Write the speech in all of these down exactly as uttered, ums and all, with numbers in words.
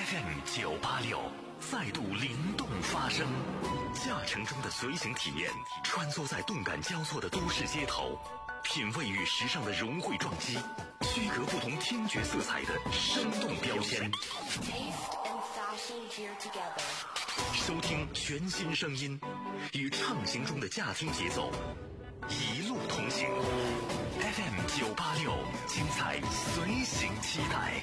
F M 九八六再度灵动发声，驾乘中的随行体验，穿梭在动感交错的都市街头，品味与时尚的融汇撞击，区隔不同听觉色彩的生动标签。收听全新声音，与畅行中的驾听节奏，一路同行。F M 九八六，精彩随行期待。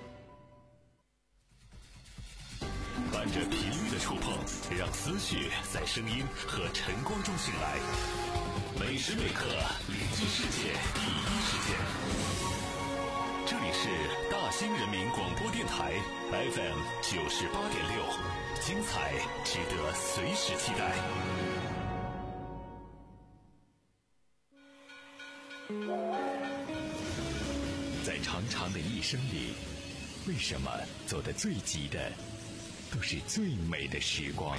伴着频率的触碰，让思绪在声音和晨光中醒来。每时每刻临近世界第一时间。这里是大兴人民广播电台 F M 九十八点六，精彩值得随时期待。在长长的一生里，为什么走得最急的都是最美的时光？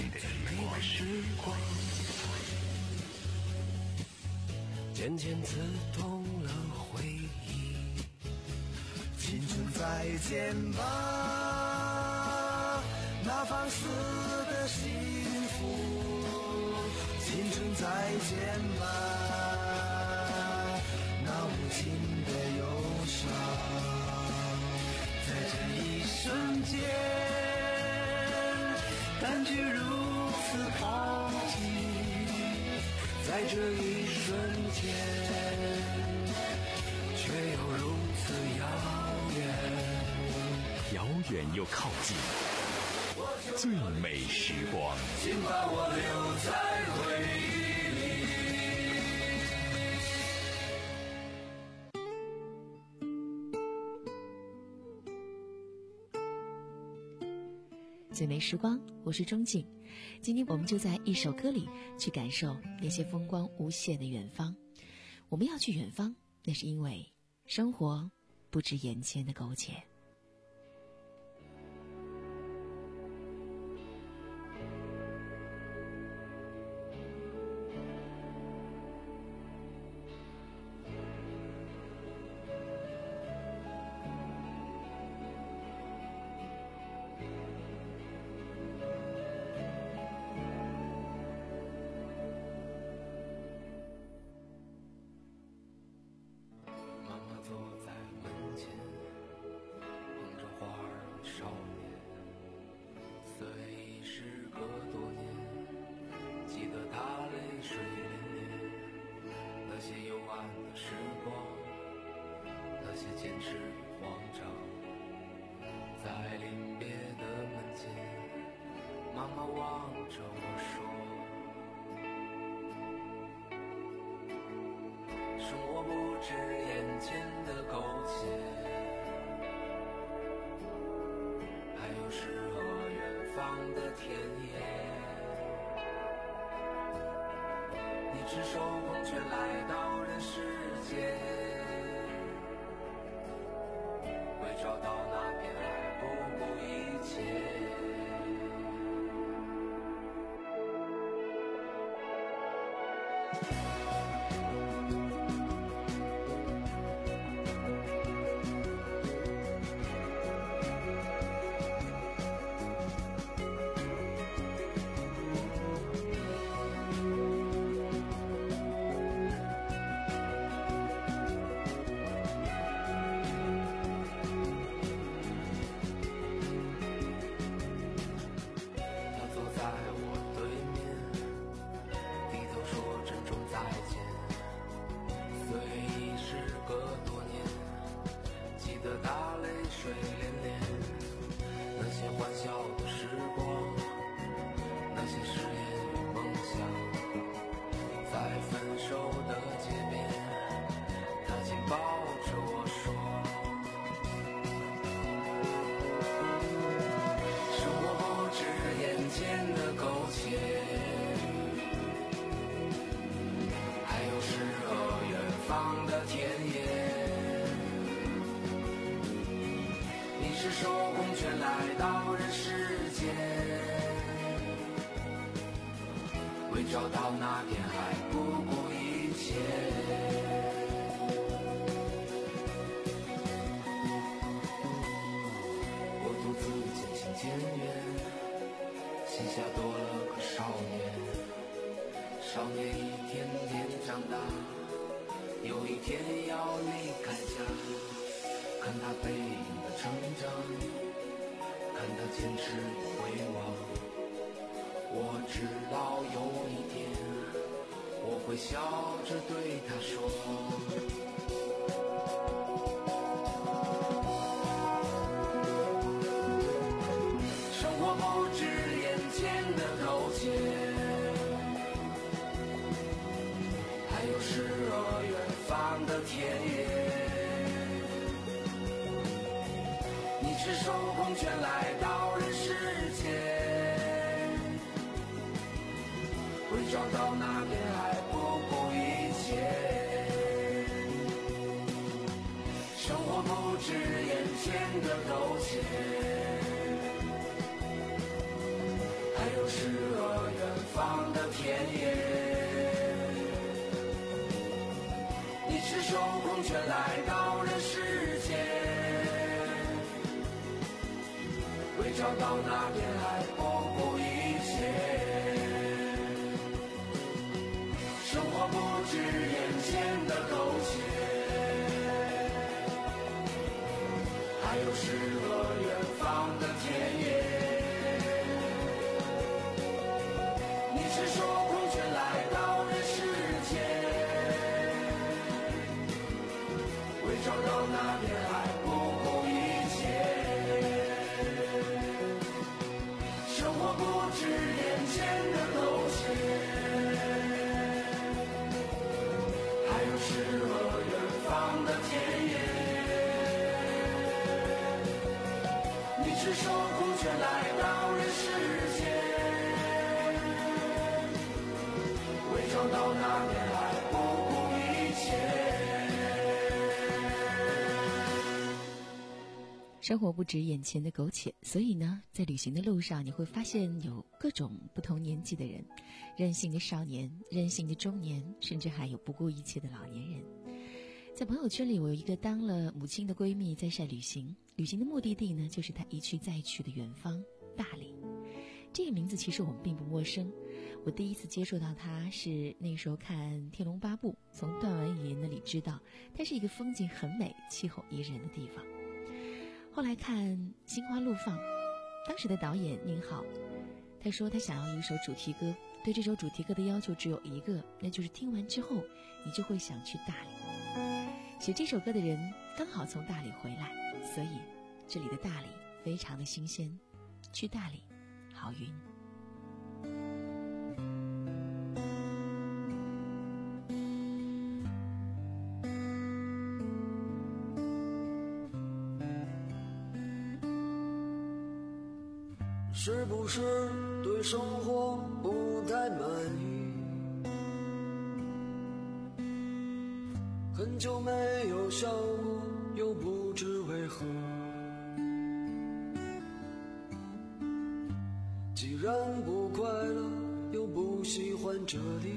渐渐刺痛了回忆， 青春再见吧，那放肆的幸福，青春再见吧，那无尽的忧伤，在这一瞬间感觉如此靠近，在这一瞬间却又如此遥远， 遥远又靠近，最美时光， 请把我留在回忆里。 最美时光，我是钟静。今天我们就在一首歌里去感受那些风光无限的远方。我们要去远方，那是因为生活不止眼前的苟且。 找到那片海，不顾一切。我独自渐行下多了个少年，少年一天天长大，有一天要离开家，看他背影的成长，看他坚持的回望，我知道有一天我会笑着对他说，生活不止眼前的苟且，还有诗和远方的田野。你赤手空拳来到人世间，会找到那片海不顾一切。生活不止眼前的苟且，还有诗和远方的田野。你赤手空拳来到人世间，为找到那片海不顾一切。生活不止眼前的苟且，还有诗和远方的田野。你赤手空拳来到人世间，为找到那片海不顾一切。生活不止眼前的苟且，还有诗和远方的田野。你赤手空拳来到人世间，为找到那片海不顾一切。 生活不止眼前的苟且，所以呢，在旅行的路上，你会发现有各种不同年纪的人，任性的少年，任性的中年，甚至还有不顾一切的老年人。在朋友圈里，我有一个当了母亲的闺蜜在晒旅行，旅行的目的地呢，就是她一去再去的远方大理。这个名字其实我们并不陌生，我第一次接触到它是那时候看《天龙八部》，从段婉爷那里知道它是一个风景很美、气候宜人的地方。后来看《心花怒放》，当时的导演宁浩，他说他想要一首主题歌，对这首主题歌的要求只有一个，那就是听完之后你就会想去大理。写这首歌的人刚好从大理回来，所以这里的大理非常的新鲜，去大理好运。 是不是对生活不太满意？很久没有笑过，又不知为何。既然不快乐，又不喜欢这里，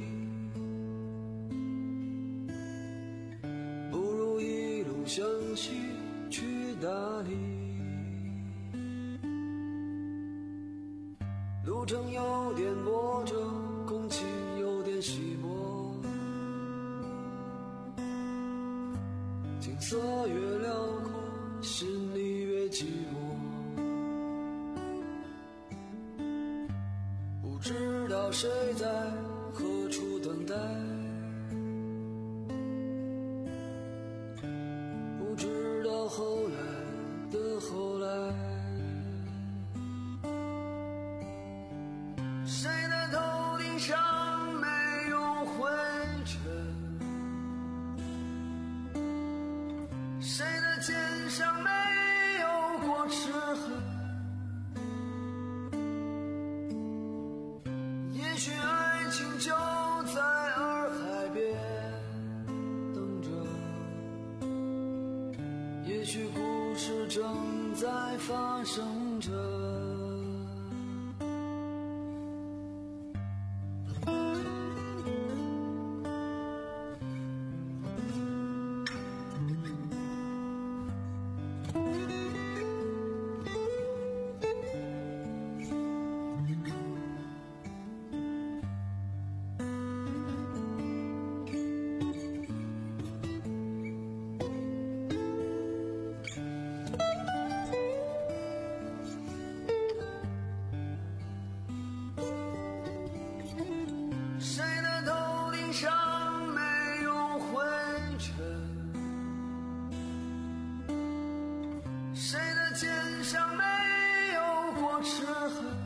不如一路向西去大理。路程有点波折，空气有点稀薄，景色越辽阔，心里越寂寞。不知道谁在何处等待，不知道后来的后来。谁的头顶上没有灰尘？谁的肩上没有过齿痕？也许爱情就在洱海边等着，也许故事正在发生着。 上没有过齿痕，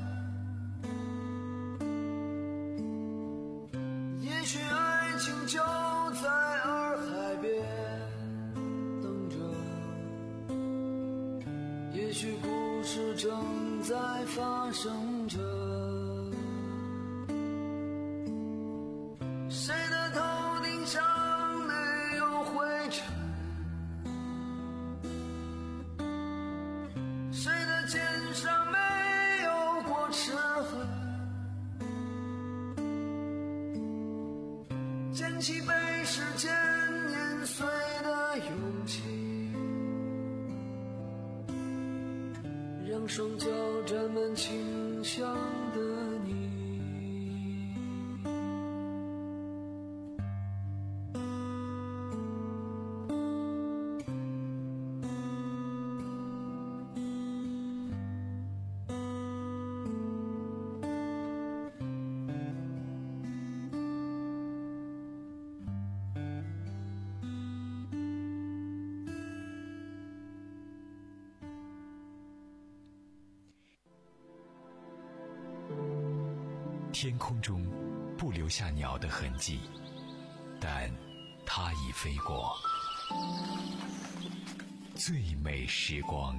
也许爱情就在洱海边等着，也许故事正在发生着。谁的头顶上没有灰尘，谁的肩上没有过齿痕，捡起被时间碾碎的勇气，让双脚沾满清香的你。 天空中不留下鸟的痕迹，但它已飞过。最美时光。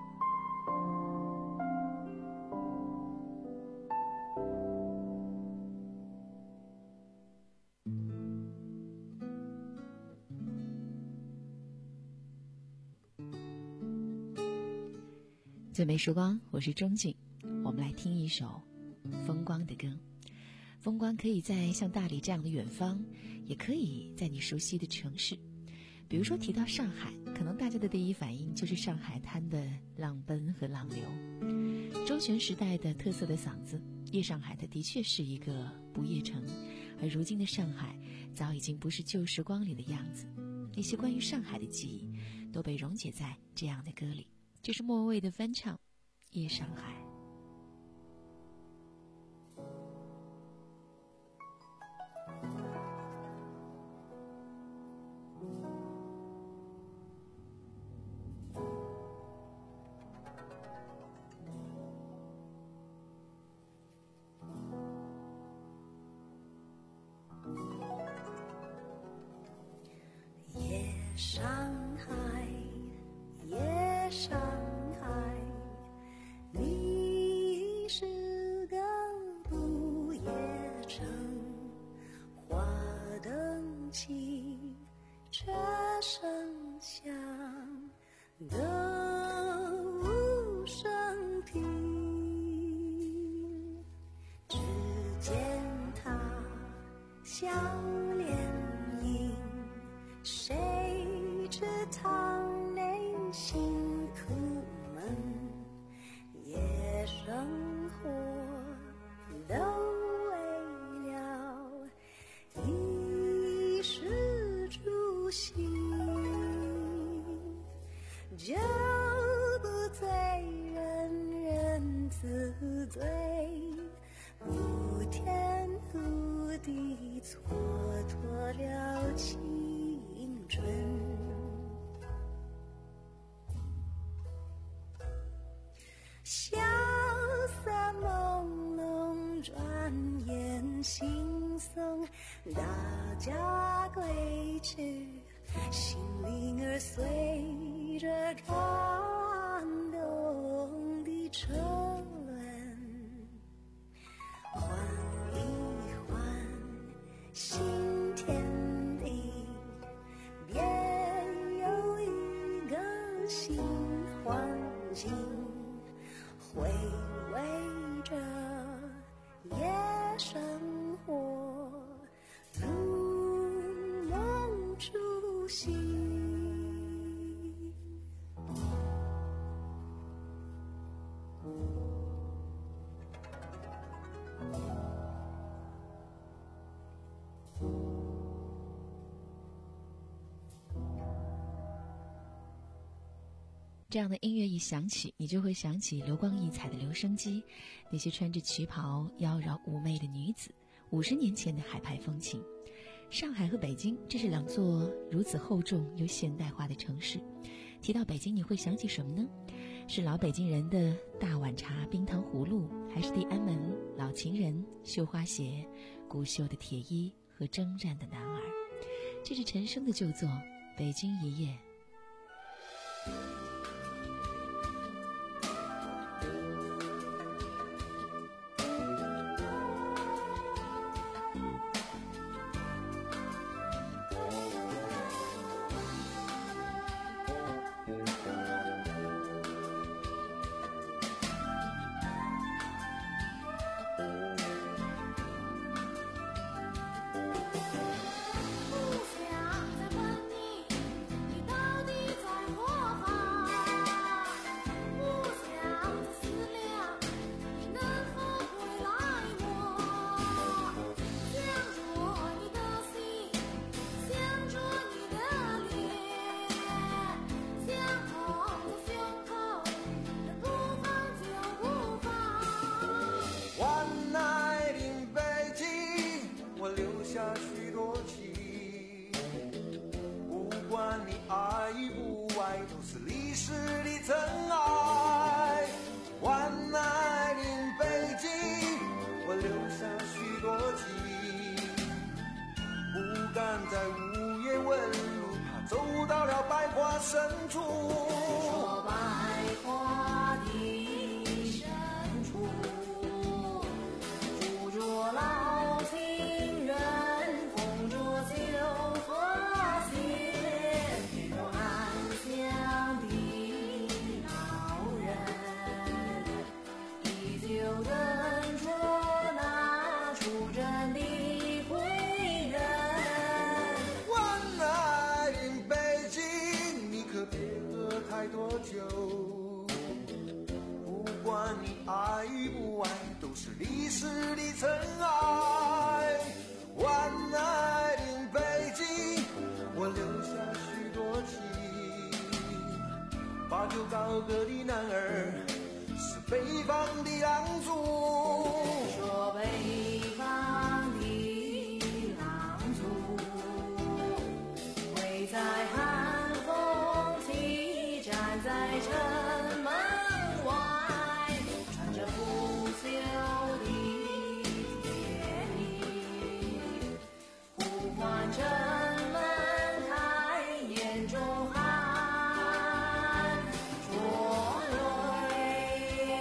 最美时光，我是钟静，我们来听一首风光的歌。风光可以在像大理这样的远方，也可以在你熟悉的城市。比如说提到上海，可能大家的第一反应就是上海滩的浪奔和浪流。周璇时代的特色的嗓子，夜上海它的确是一个不夜城，而如今的上海早已经不是旧时光里的样子。那些关于上海的记忆都被溶解在这样的歌里。这是莫文蔚的翻唱《夜上海》。 上海，夜上海，你是个不夜城，花灯起，车声响，歌舞升平，只见他笑脸迎，谁知堂内辛苦闷，夜生活都为了衣食住行，就不醉人人自醉，无天无地蹉跎了青春。萧瑟朦胧，转眼惺忪，大家归去，心灵儿随着转动的车轮，换一换新天地，别有一个新环境，回味着夜生活，如梦初醒。 这样的音乐一响起，你就会想起流光溢彩的留声机，那些穿着旗袍妖娆妩媚的女子，五十年前的海派风情。上海和北京，这是两座如此厚重又现代化的城市。提到北京，你会想起什么呢？ 是老北京人的大碗茶、冰糖葫芦，还是地安门老情人、绣花鞋、古绣的铁衣和征战的男儿？这是陈升的旧作《北京一夜》。 在午夜问路，怕走到了百花深处。 说百花的深处，住着老情人，风着秋和弦，有安详的老人，依旧等着那出征的太多酒，不管你爱与不爱，都是历史的尘埃。万爱的北京，我留下许多情。把酒高歌的男儿，是北方的狼族。 说北方的狼族，会在寒风起站在城门外，穿着腐朽的铁衣，呼唤城门开，眼中含着泪。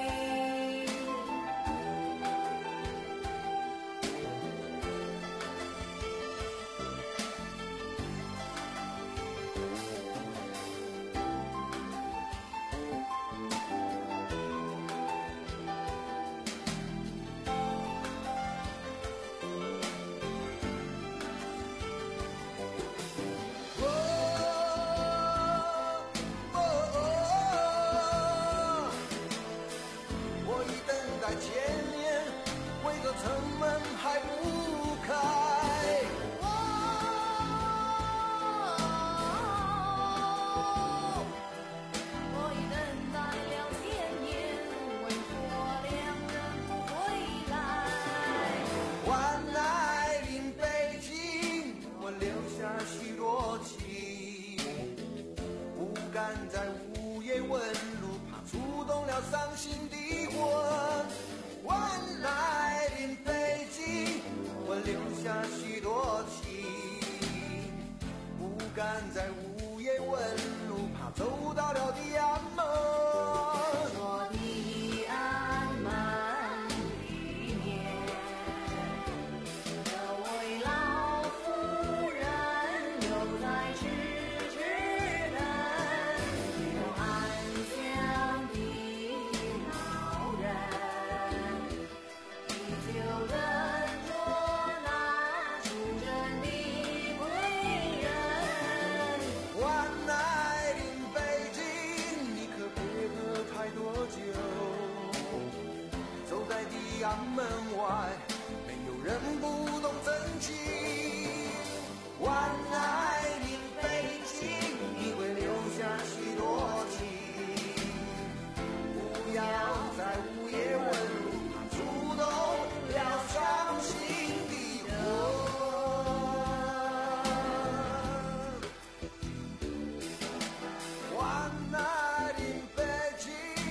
城门还不开， 哦，我已等待了千年，为何两人不回来？ 万爱林北京，我留下许多情，不敢在午夜问路，怕触动了伤心的魂。万爱林北京，我留下许多情，不敢在午夜问路，怕走到了地安门。 说地安门里面，这位老妇人又在痴痴等，有安详的老人，就等着那出征的归人。 万爱林北京，你可别喝太多酒，走在地安门外，没有人不懂真情。万爱林北京，你会留下许多情，不要在午夜问路，触动了伤心的魂。万爱林北京，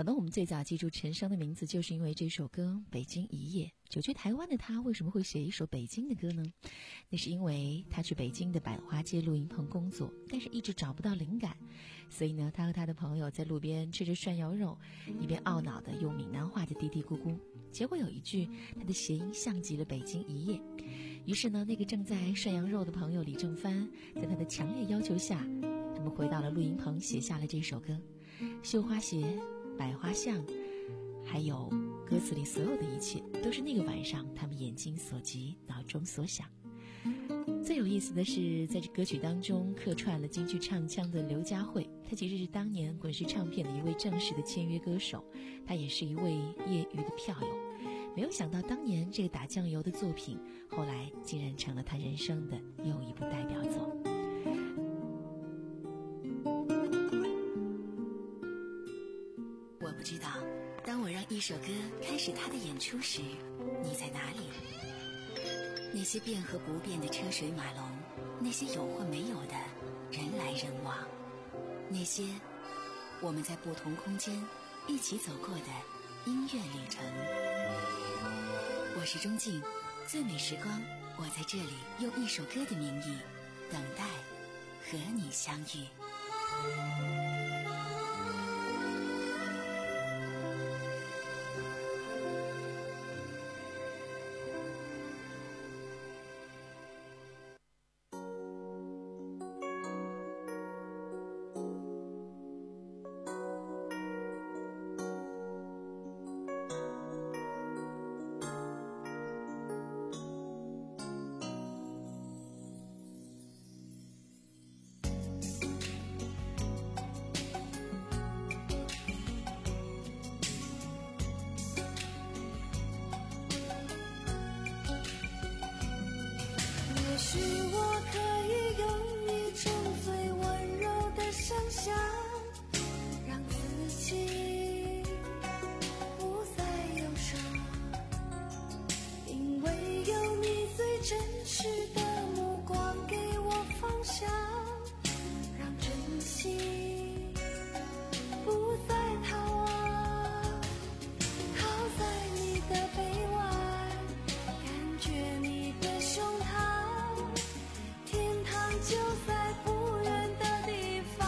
可能我们最早记住陈升的名字，就是因为这首歌《北京一夜》。久居台湾的他为什么会写一首北京的歌呢？那是因为他去北京的百花街录音棚工作，但是一直找不到灵感，所以呢，他和他的朋友在路边吃着涮羊肉，一边懊恼地用闽南话的嘀嘀咕咕。结果有一句，他的谐音像极了北京一夜。于是呢，那个正在涮羊肉的朋友李正帆，在他的强烈要求下，他们回到了录音棚，写下了这首歌。绣花鞋、百花巷，还有歌词里所有的一切，都是那个晚上他们眼睛所及，脑中所想。最有意思的是，在这歌曲当中客串了京剧唱腔的刘佳慧，她其实是当年滚石唱片的一位正式的签约歌手，她也是一位业余的票友。没有想到当年这个打酱油的作品，后来竟然成了他人生的又一部代表作。 我不知道，当我让一首歌开始它的演出时，你在哪里？那些变和不变的车水马龙，那些有或没有的人来人往，那些我们在不同空间一起走过的音乐旅程。我是钟静，最美时光，我在这里用一首歌的名义等待和你相遇。 也许我可以用一种最温柔的想象，让自己不再忧伤，因为有你最真实的目光给我方向，让真心不再逃亡，靠在你的臂弯，感觉你的胸膛，就在不远的地方，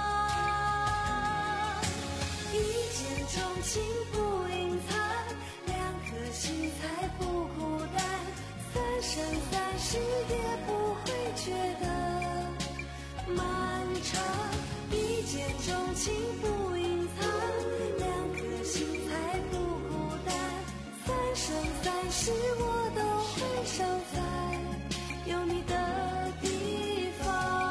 一见钟情不隐藏，两颗心才不孤单，三生三世也不会觉得漫长，一见钟情不隐藏，两颗心才不孤单，三生三世我都会守在有你的地方。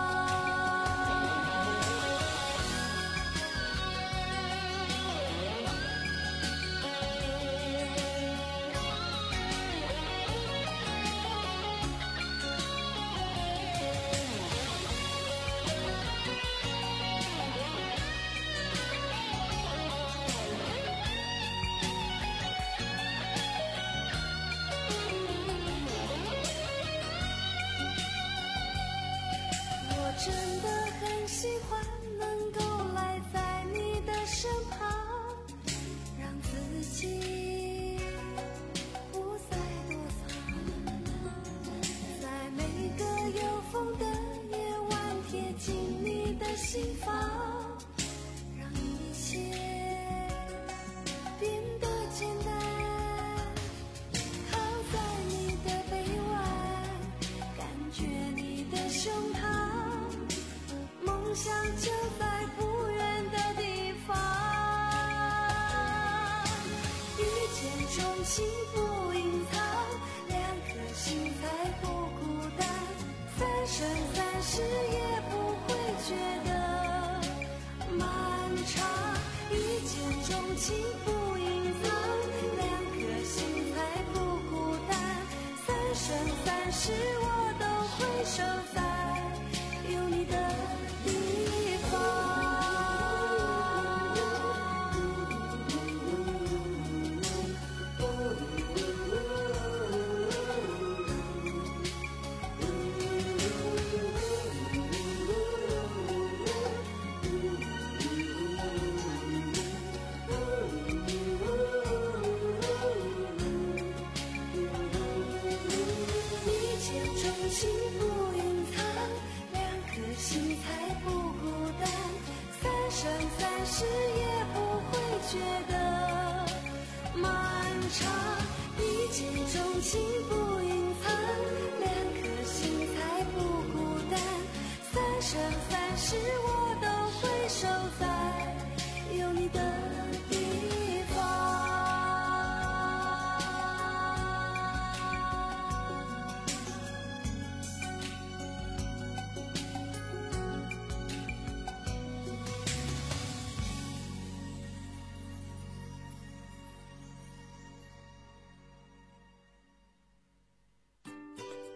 我真的很喜欢能够赖在你的身旁，让自己不再躲藏，在每个有风的夜晚贴近你的心房，让一切变得简单，靠在你的臂弯，感觉你的胸膛，梦想就在不远的地方，一见钟情不隐藏，两颗心才不孤单，三生三世也不会觉得漫长，一见钟情不隐藏，两颗心才不孤单，三生三世我都会守在有你的地方。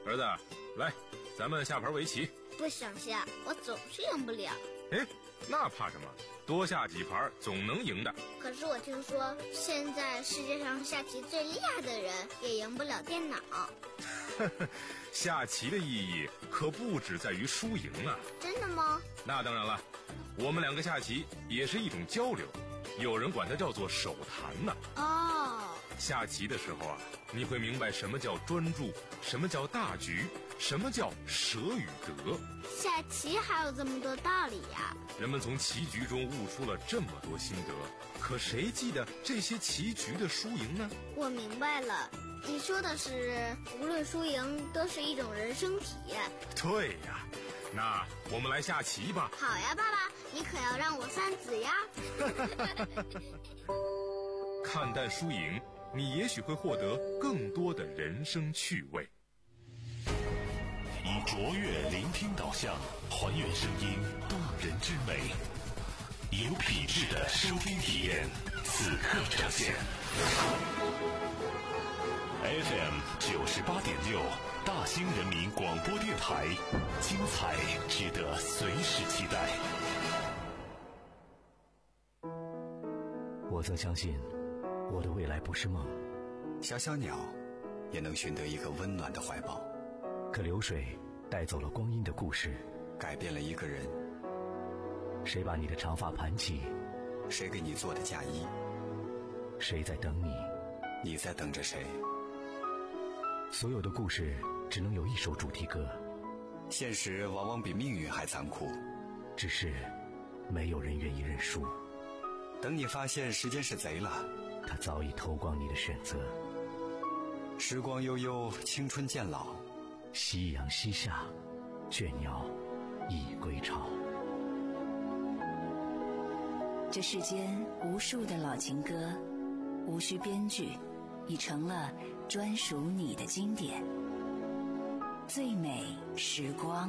儿子，来，咱们下盘围棋。 不想下，我总是赢不了。 哎，那怕什么？多下几盘总能赢的。 可是我听说，现在世界上下棋最厉害的人也赢不了电脑。 下棋的意义可不只在于输赢啊。 真的吗？ 那当然了，我们两个下棋也是一种交流，有人管它叫做手谈呢。 哦， 下棋的时候啊，你会明白什么叫专注，什么叫大局，什么叫舍与得。 下棋还有这么多道理呀！ 人们从棋局中悟出了这么多心得，可谁记得这些棋局的输赢呢？ 我明白了，你说的是无论输赢都是一种人生体验。 对呀，那我们来下棋吧。 好呀，爸爸，你可要让我三子呀。 看淡输赢，你也许会获得更多的人生趣味。 以卓越聆听导向，还原声音动人之美，有品质的收听体验，此刻呈现。F M 九十八点六，大兴人民广播电台，精彩值得随时期待。 我曾相信，我的未来不是梦。 小小鸟也能寻得一个温暖的怀抱。 可流水带走了光阴的故事， 改变了一个人。 谁把你的长发盘起？ 谁给你做的嫁衣？ 谁在等你？ 你在等着谁？ 所有的故事只能有一首主题歌。 现实往往比命运还残酷， 只是没有人愿意认输。 等你发现时间是贼了， 它早已偷光你的选择。 时光悠悠，青春渐老， 夕阳西下，倦鸟已归巢。 这世间无数的老情歌，无需编剧，已成了专属你的经典。最美时光。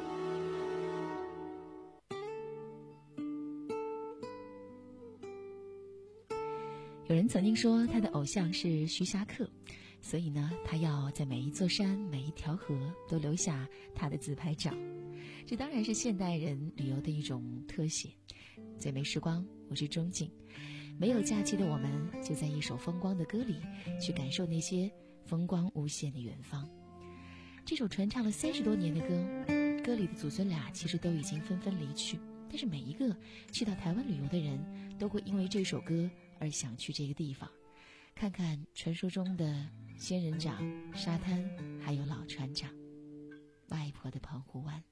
有人曾经说他的偶像是徐霞客，所以呢，他要在每一座山、每一条河都留下他的自拍照。这当然是现代人旅游的一种特写。最美时光，我是钟静。没有假期的我们，就在一首风光的歌里，去感受那些风光无限的远方。这首传唱了三十多年的歌，歌里的祖孙俩其实都已经纷纷离去，但是每一个去到台湾旅游的人，都会因为这首歌而想去这个地方，看看传说中的仙人掌、沙滩，还有老船长、外婆的澎湖湾。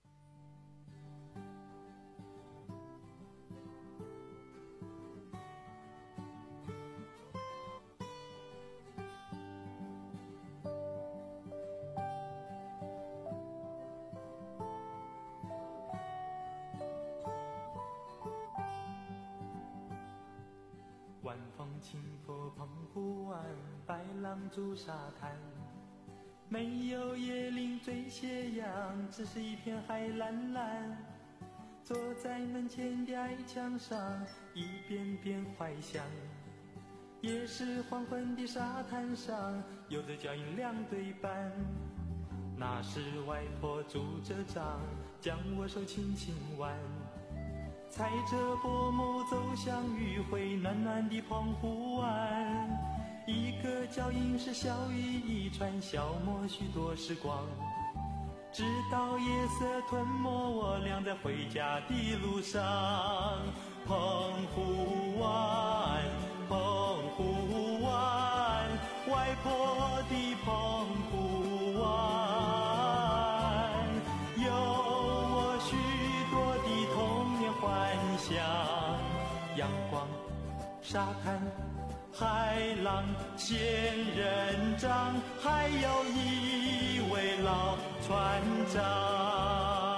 晚风轻拂澎湖湾，白浪逐沙滩，没有椰林缀斜阳，只是一片海蓝蓝。坐在门前的矮墙上，一遍遍怀想，也是黄昏的沙滩上，有着脚印两对半。那是外婆拄着杖，将我手轻轻挽，踩着薄暮走向余晖暖暖的澎湖湾。一个脚印是小雨一串，消磨许多时光，直到夜色吞没我俩在回家的路上。澎湖湾，澎湖湾，外婆的澎湖湾，有我许多的童年幻想。阳光、沙滩、海浪、仙人掌，还有一位老船长。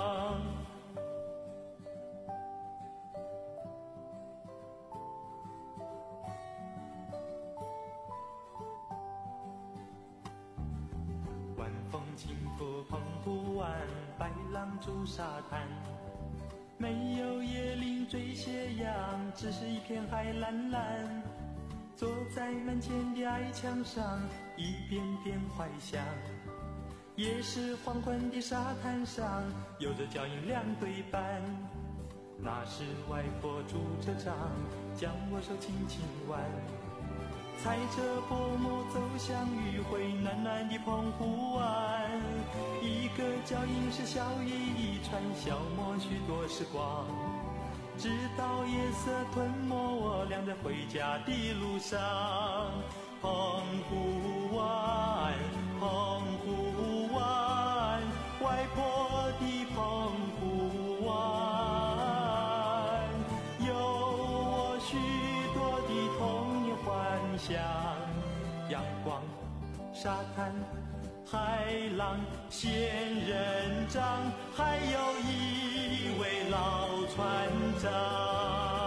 晚风轻拂澎湖湾，白浪逐沙滩，没有椰林缀斜阳，只是一片海蓝蓝。坐在门前的矮墙上，一遍遍怀想， 也是黄昏的沙滩上，有着脚印两对半。那时外婆拄着杖，将我手轻轻挽，踩着薄暮走向余晖暖暖的澎湖湾。一个脚印是笑语一串，消磨许多时光，直到夜色吞没我俩在回家的路上。澎湖湾，澎湖湾，外婆的澎湖湾，有我许多的童年幻想。阳光、沙滩、海浪、仙人掌，还有一位老船长。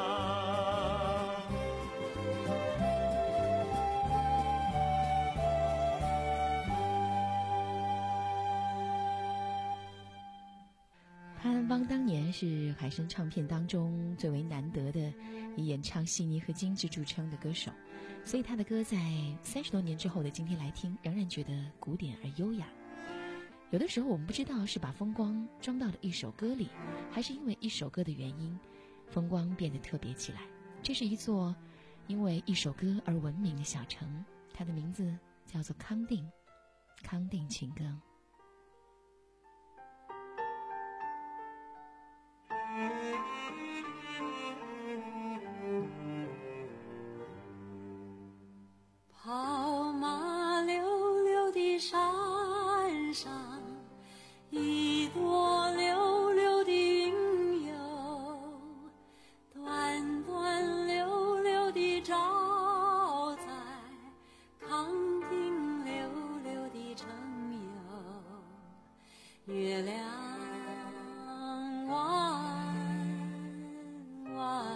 潘安邦当年是海参唱片当中最为难得的以演唱细腻和精致著称的歌手，所以他的歌在三十多年之后的今天来听，仍然觉得古典而优雅。有的时候我们不知道是把风光装到了一首歌里，还是因为一首歌的原因，风光变得特别起来。这是一座因为一首歌而闻名的小城，它的名字叫做康定，康定情歌。 跑马溜溜的山上，一朵溜溜的云游，端端溜溜地照在康定溜溜的城游。月亮弯弯，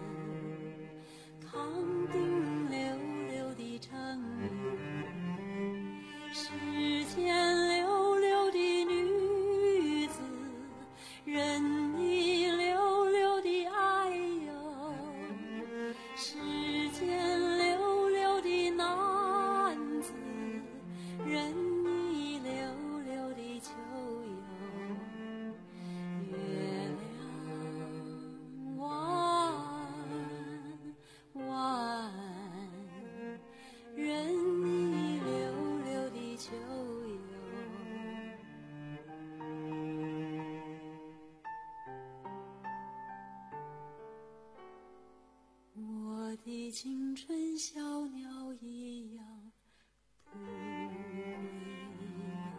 康定溜溜的城游，世间溜溜的女子，任你溜溜的爱游，世间溜溜的男子，任你溜溜的秋游。月亮弯弯，任你溜溜的秋游。我的青春小鸟一样不回来，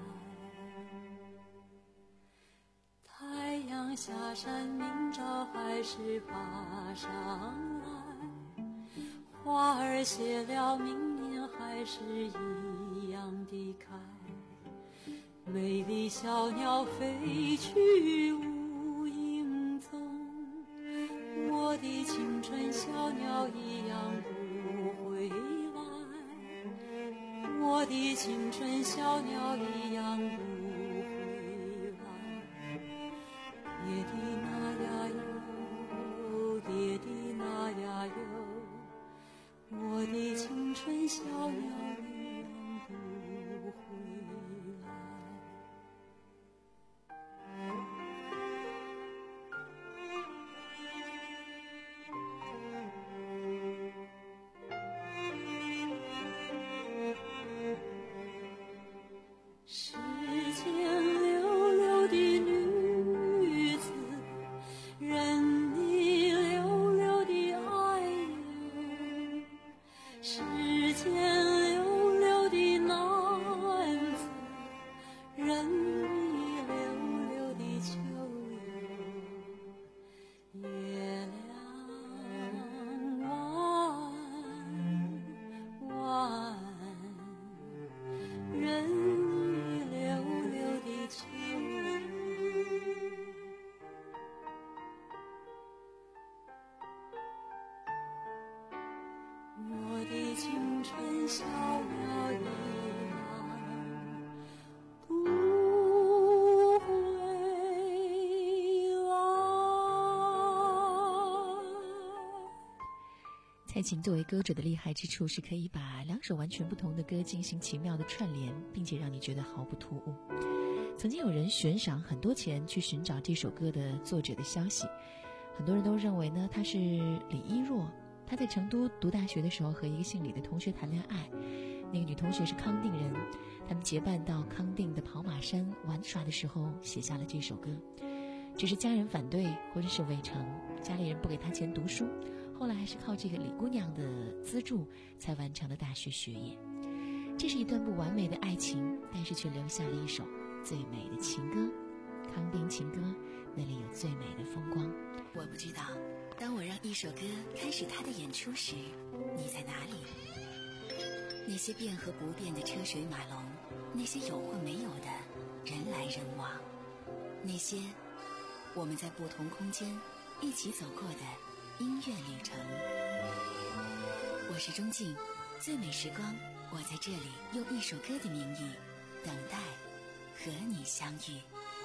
太阳下山明朝还是爬上来，花儿谢了明年还是一样的开，美丽小鸟飞去无影踪，我的青春小鸟一样不回来，我的青春小鸟一样不回来。爹地那呀哟，爹地那呀哟，我的青春小鸟一样不回来。 情作为歌者的厉害之处是可以把两首完全不同的歌进行奇妙的串联，并且让你觉得毫不突兀。曾经有人悬赏很多钱去寻找这首歌的作者的消息，很多人都认为呢他是李一若。他在成都读大学的时候和一个姓李的同学谈恋爱，那个女同学是康定人，他们结伴到康定的跑马山玩耍的时候写下了这首歌。只是家人反对，婚事未成，家里人不给他钱读书，后来还是靠这个李姑娘的资助才完成了大学学业。这是一段不完美的爱情，但是却留下了一首最美的情歌。康定情歌，那里有最美的风光。 我不知道当我让一首歌开始它的演出时，你在哪里？那些变和不变的车水马龙，那些有或没有的人来人往，那些我们在不同空间一起走过的音乐旅程。我是钟静，最美时光，我在这里用一首歌的名义等待和你相遇。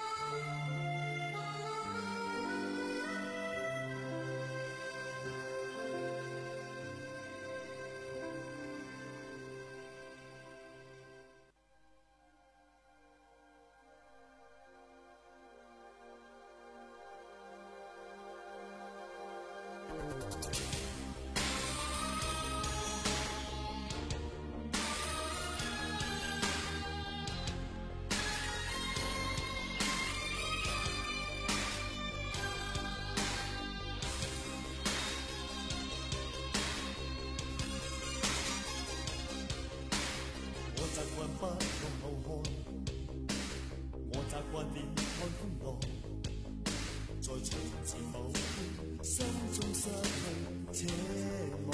習慣不動後看，我習慣臉看風浪，在從前某天心中失去這望。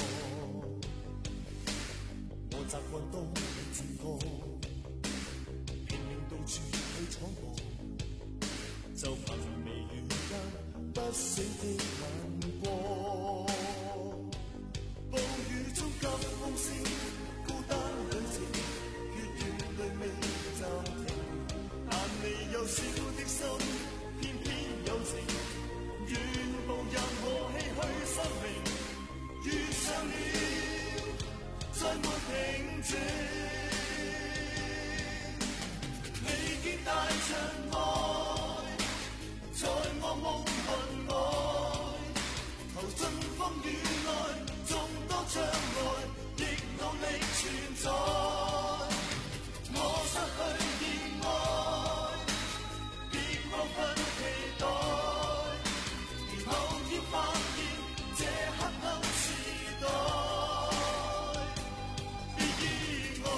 我習慣當你自覺，拼命到處去闖蕩，就憑微雨間不醒的眼光。暴雨中急風聲，孤單旅程。未暫停，但你幼小的心，偏偏有情。願步入我唏噓生命，遇上了，再沒平靜。你竟帶着愛，在我夢魂內，投進風雨內，眾多障礙，亦努力存在。我失去熱愛，別過分期待，然後要發現這黑暗時代，別意外。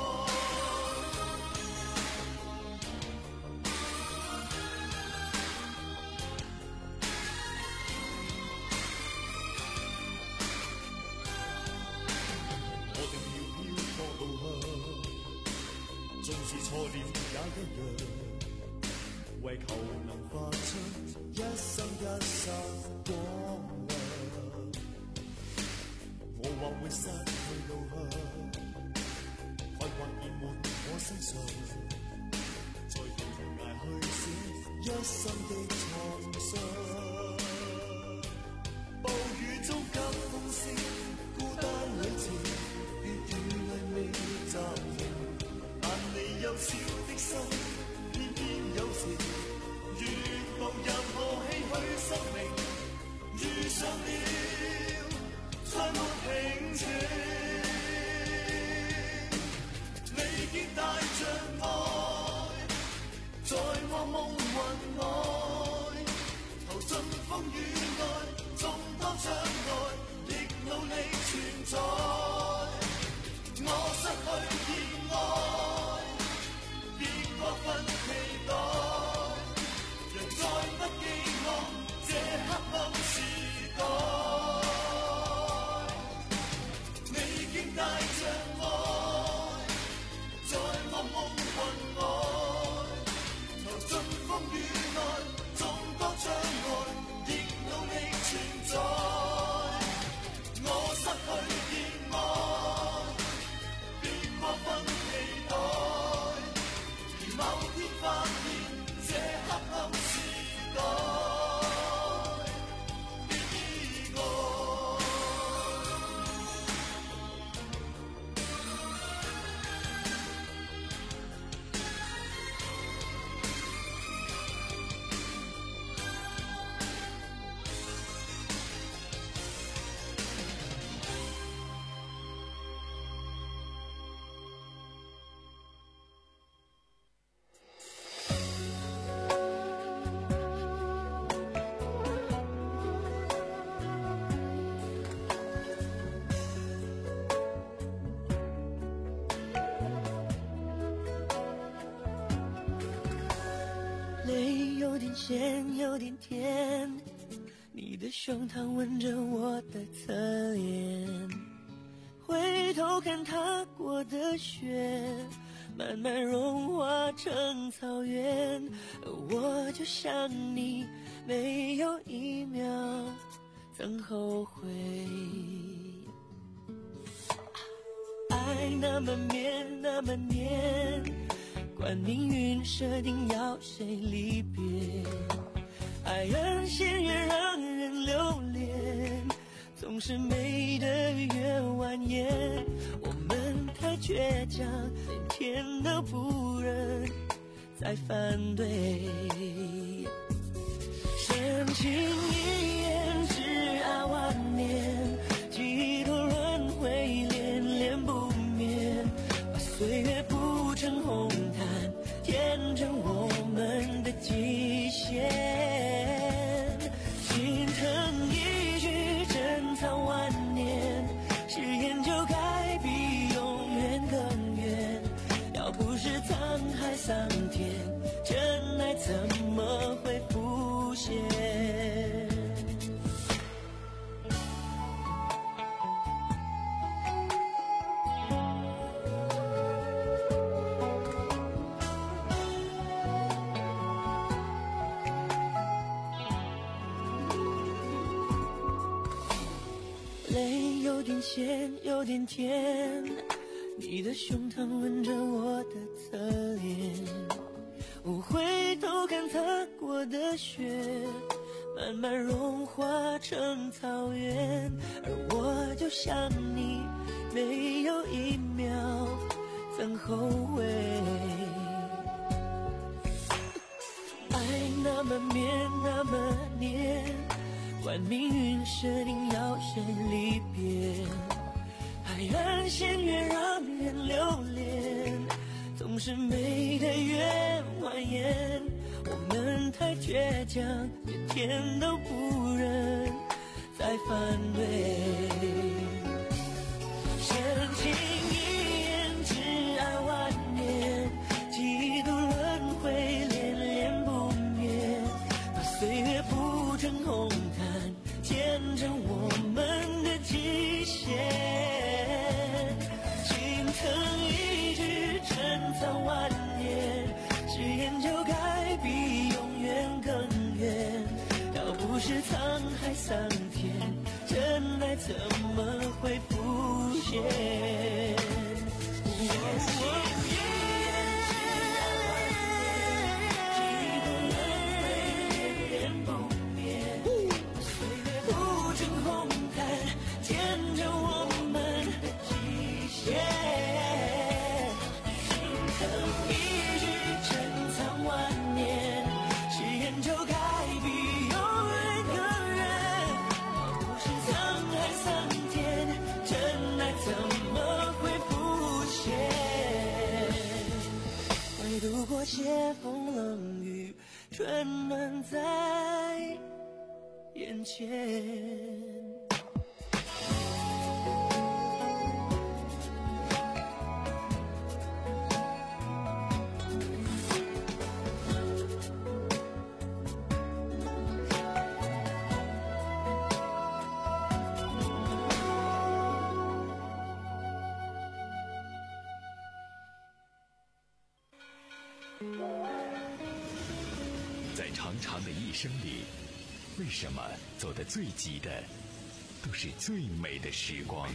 我定要飄泊路向。縱是錯了也一樣，為求能發出一生一剎光亮。我或會失去路向，困惑淹沒我身上，在懸崖去寫一生的創傷。暴雨中急風聲，孤單旅程，別雨裏未暫停。你幼小的心，偏偏有情，願步入我唏噓生命，遇上了，再沒平靜。你竟帶着愛，在我夢魂內，投進有点咸，有点甜，你的胸膛吻着我的侧脸，回头看踏过的雪，慢慢融化成草原，我就像你，没有一秒曾后悔。爱那么绵，那么黏，管命运设定要谁离别，爱人仙缘让人留恋，总是美得越蜿蜒，我们太倔强，连天都不忍再反对。深情一眼，挚爱万年，几多轮回恋恋不灭，把岁月铺成红毯，填成我们的极限。心疼一句珍藏万年，誓言就该比永远更远，要不是沧海桑田，真爱怎么会浮现？泪有点咸，有点甜，你的胸膛吻着我的侧脸，我回头看踏过的雪，慢慢融化成草原，而我就像你，没有一秒曾后悔。爱那么绵，那么黏，管命运设定要谁离别，海岸线越让人留恋，总是美得越蜿蜒，我们太倔强，连天都不忍再反对。深情一眼，挚爱万年，几度轮回恋恋不灭，把岁月铺成红毯，填成我们的极限。心疼一句珍藏万年，誓言就该比永远更远，要不是沧海桑田，真爱怎么会浮现？度过斜风冷雨，春暖在眼前。 在长长的一生里，为什么走得最急的都是最美的时光？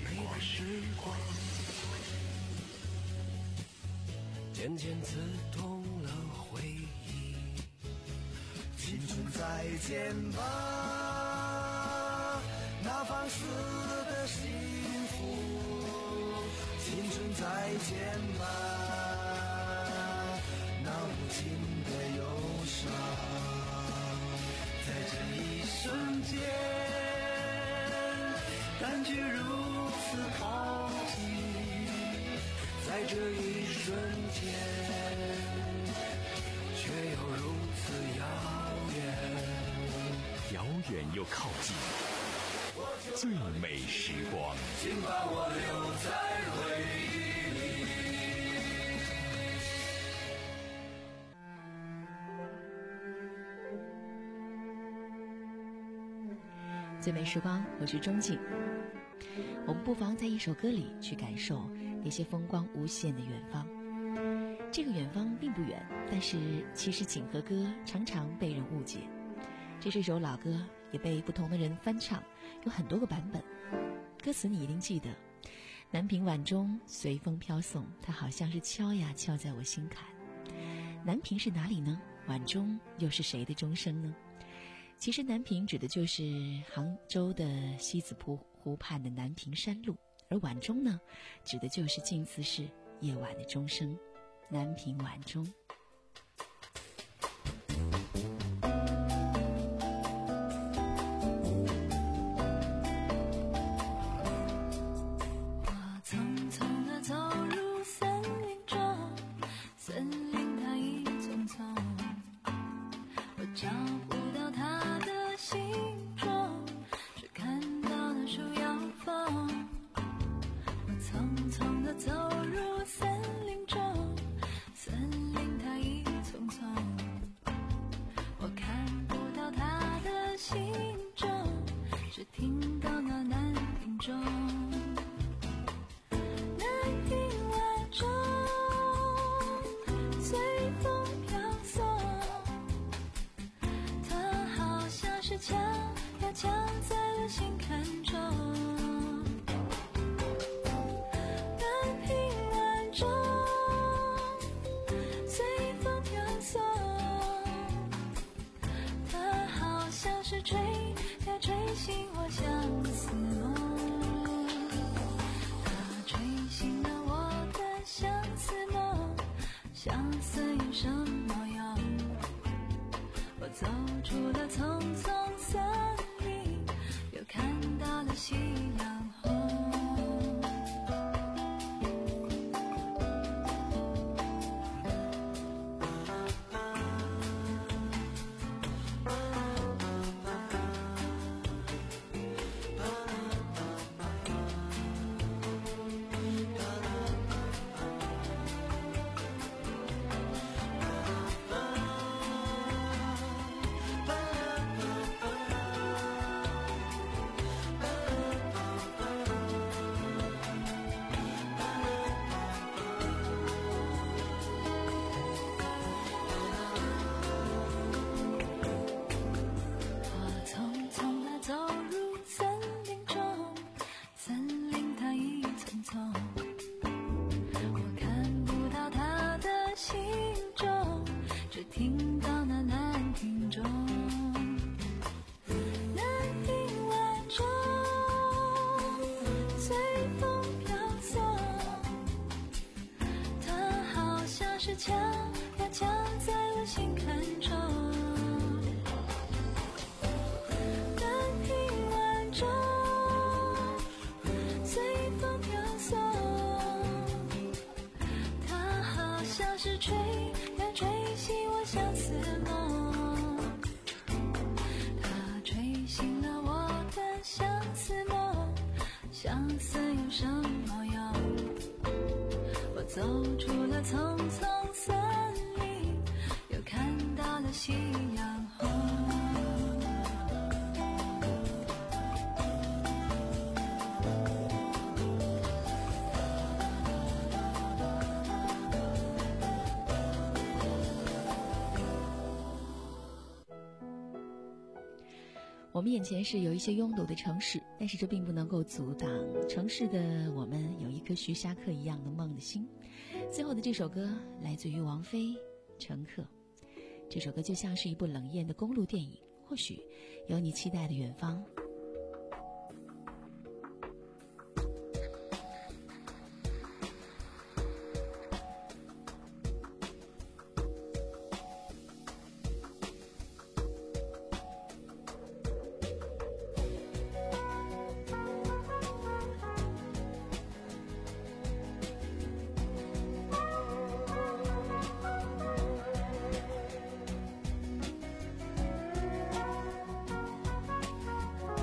渐渐刺痛了回忆，青春再见吧，那放肆的幸福，青春再见吧，那无尽的忧伤，在这一瞬间，感觉如此靠近，在这一瞬间，却又如此遥远， 遥远又靠近，最美时光。 请把我留在回忆里。 最美时光，我是钟静。我们不妨在一首歌里去感受那些风光无限的远方。这个远方并不远，但是其实锦和歌常常被人误解。这是一首老歌，也被不同的人翻唱，有很多个版本。歌词你一定记得，南屏晚钟随风飘送，它好像是敲呀敲在我心坎。南屏是哪里呢？晚钟又是谁的钟声呢？其实南屏指的就是杭州的西子浦湖畔的南屏山路，而晚钟呢，指的就是晋祠市夜晚的钟声。南屏晚钟。我们眼前是有一些拥堵的城市，但是这并不能够阻挡城市的我们有一颗徐霞客一样的梦的心。最后的这首歌来自于王菲《乘客》，这首歌就像是一部冷艳的公路电影，或许有你期待的远方。 我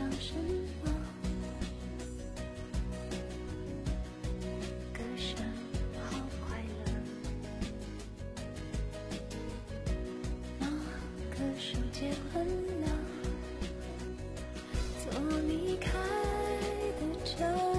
想什么？歌声好快乐。那歌手结婚了，做离开的车。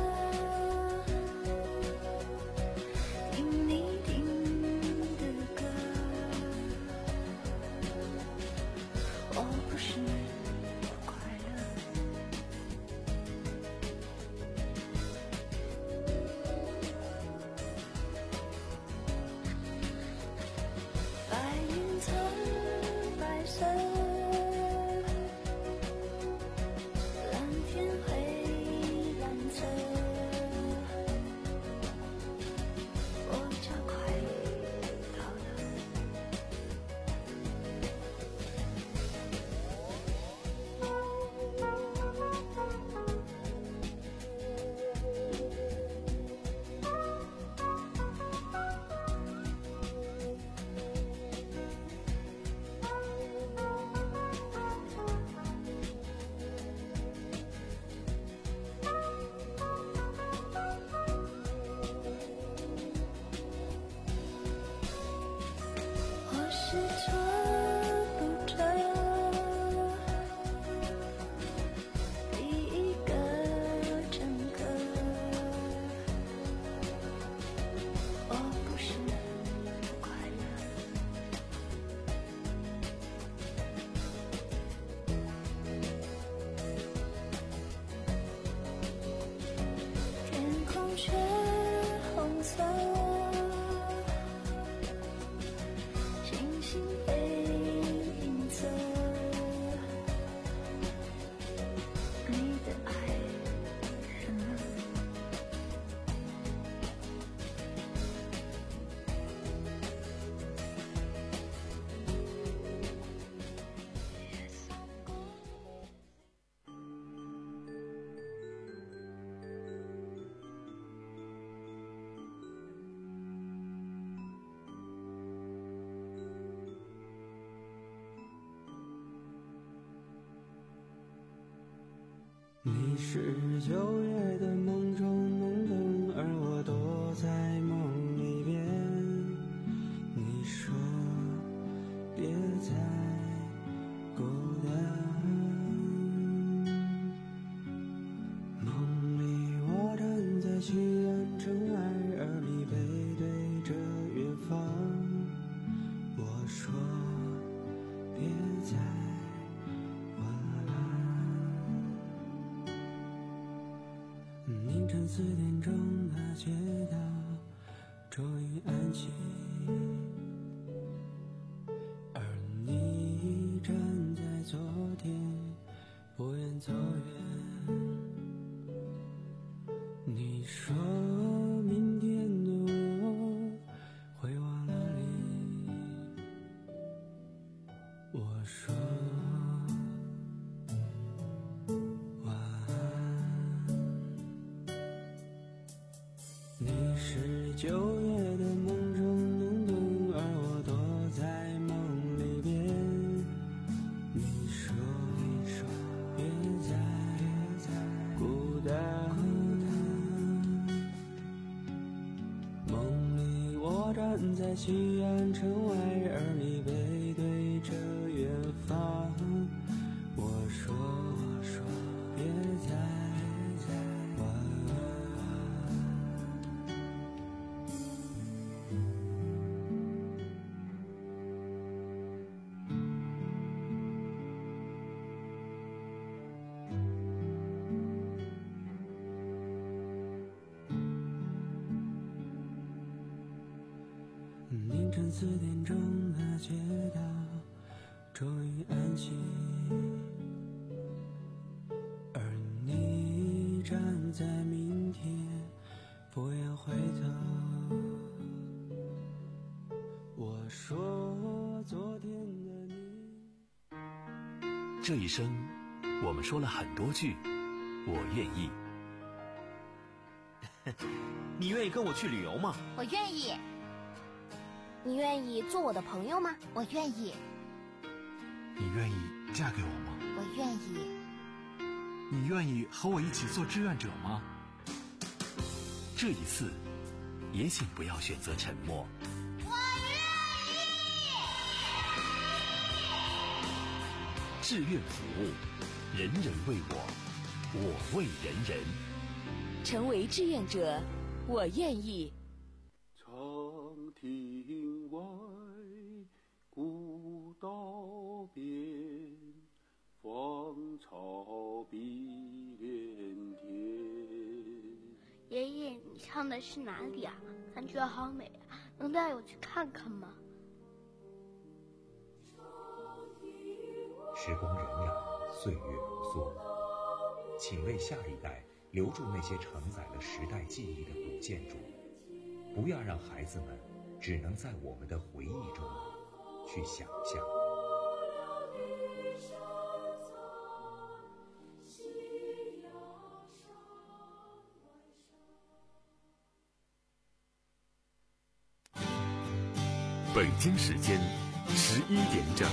你是九月的梦中懵懂，而我躲在梦里边。你说别再孤单，梦里我站在西安城外，而你背对着远方。我说别再凌晨四点钟的街道终于安静，而你站在昨天不愿走远。你说明天的我会忘了你，我说九月的梦中懵懂，而我躲在梦里边。你说别再孤单，梦里我站在西安城外，而你背对着远方。我说别再凌晨四点钟的街道终于安静，而你站在明天不愿回头。我说昨天的你。 这一生我们说了很多句我愿意。 你愿意跟我去旅游吗？ 我愿意。你愿意做我的朋友吗？我愿意。 你愿意嫁给我吗？ 我愿意。 你愿意和我一起做志愿者吗？ 这一次，也请不要选择沉默。 我愿意。 志愿服务，人人为我，我为人人。 成为志愿者，我愿意。 长亭外，古道边，芳草碧连天。 爷爷，你唱的是哪里啊？感觉好美啊，能带我去看看吗？ 时光荏苒，岁月如梭，请为下一代留住那些承载了时代记忆的古建筑，不要让孩子们只能在我们的回忆中去想象。 北京时间十一点整。